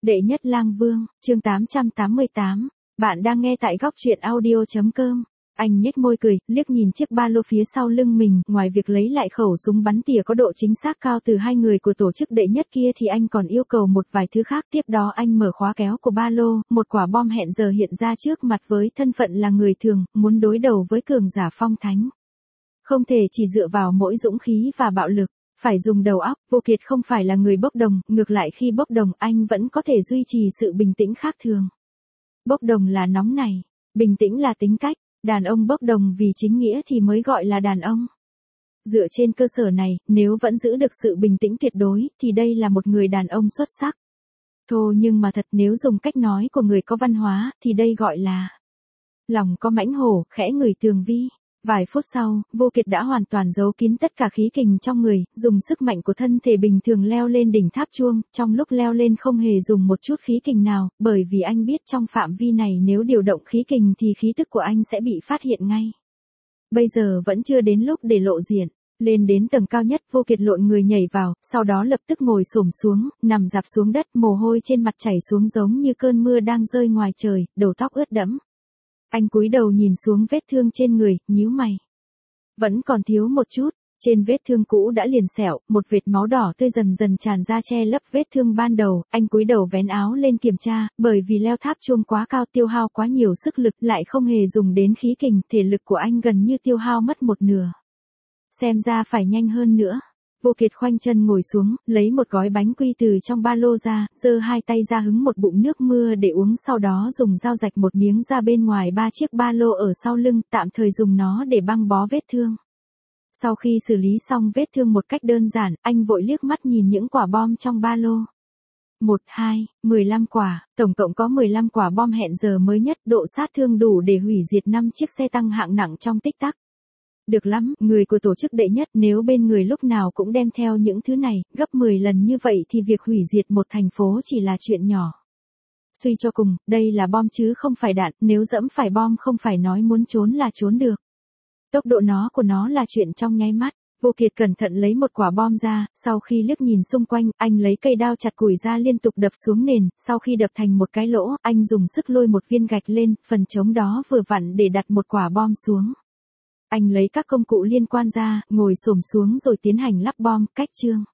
Đệ nhất lang vương, chương 888. Bạn đang nghe tại góc truyện audio.com. Anh nhếch môi cười, liếc nhìn chiếc ba lô phía sau lưng mình, ngoài việc lấy lại khẩu súng bắn tỉa có độ chính xác cao từ hai người của tổ chức đệ nhất kia thì anh còn yêu cầu một vài thứ khác. Tiếp đó anh mở khóa kéo của ba lô, một quả bom hẹn giờ hiện ra trước mặt. Với thân phận là người thường, muốn đối đầu với cường giả phong thánh, không thể chỉ dựa vào mỗi dũng khí và bạo lực, phải dùng đầu óc. Vô Kiệt không phải là người bốc đồng, ngược lại khi bốc đồng anh vẫn có thể duy trì sự bình tĩnh khác thường. Bốc đồng là nóng nảy, bình tĩnh là tính cách, đàn ông bốc đồng vì chính nghĩa thì mới gọi là đàn ông. Dựa trên cơ sở này, nếu vẫn giữ được sự bình tĩnh tuyệt đối, thì đây là một người đàn ông xuất sắc. Thô nhưng mà thật, nếu dùng cách nói của người có văn hóa, thì đây gọi là lòng có mãnh hổ, khẽ ngửi tường vi. Vài phút sau, Vô Kiệt đã hoàn toàn giấu kín tất cả khí kình trong người, dùng sức mạnh của thân thể bình thường leo lên đỉnh tháp chuông. Trong lúc leo lên không hề dùng một chút khí kình nào, bởi vì anh biết trong phạm vi này nếu điều động khí kình thì khí tức của anh sẽ bị phát hiện ngay. Bây giờ vẫn chưa đến lúc để lộ diện. Lên đến tầng cao nhất, Vô Kiệt lộn người nhảy vào, sau đó lập tức ngồi xổm xuống, nằm rạp xuống đất, mồ hôi trên mặt chảy xuống giống như cơn mưa đang rơi ngoài trời, đầu tóc ướt đẫm. Anh cúi đầu nhìn xuống vết thương trên người, nhíu mày. Vẫn còn thiếu một chút, trên vết thương cũ đã liền sẹo, một vệt máu đỏ tươi dần dần tràn ra che lấp vết thương ban đầu. Anh cúi đầu vén áo lên kiểm tra, bởi vì leo tháp chuông quá cao tiêu hao quá nhiều sức lực, lại không hề dùng đến khí kình, thể lực của anh gần như tiêu hao mất một nửa. Xem ra phải nhanh hơn nữa. Vô Kiệt khoanh chân ngồi xuống, lấy một gói bánh quy từ trong ba lô ra, giơ hai tay ra hứng một bụng nước mưa để uống, sau đó dùng dao rạch một miếng ra bên ngoài ba chiếc ba lô ở sau lưng, tạm thời dùng nó để băng bó vết thương. Sau khi xử lý xong vết thương một cách đơn giản, anh vội liếc mắt nhìn những quả bom trong ba lô. 15 quả, tổng cộng có 15 quả bom hẹn giờ mới nhất, độ sát thương đủ để hủy diệt 5 chiếc xe tăng hạng nặng trong tích tắc. Được lắm, người của tổ chức đệ nhất nếu bên người lúc nào cũng đem theo những thứ này, gấp 10 lần như vậy thì việc hủy diệt một thành phố chỉ là chuyện nhỏ. Suy cho cùng, đây là bom chứ không phải đạn, nếu dẫm phải bom không phải nói muốn trốn là trốn được. Tốc độ của nó là chuyện trong nháy mắt. Vô Kiệt cẩn thận lấy một quả bom ra, sau khi liếc nhìn xung quanh, anh lấy cây đao chặt củi ra liên tục đập xuống nền, sau khi đập thành một cái lỗ, anh dùng sức lôi một viên gạch lên, phần trống đó vừa vặn để đặt một quả bom xuống. Anh lấy các công cụ liên quan ra, ngồi xổm xuống rồi tiến hành lắp bom, cách chương.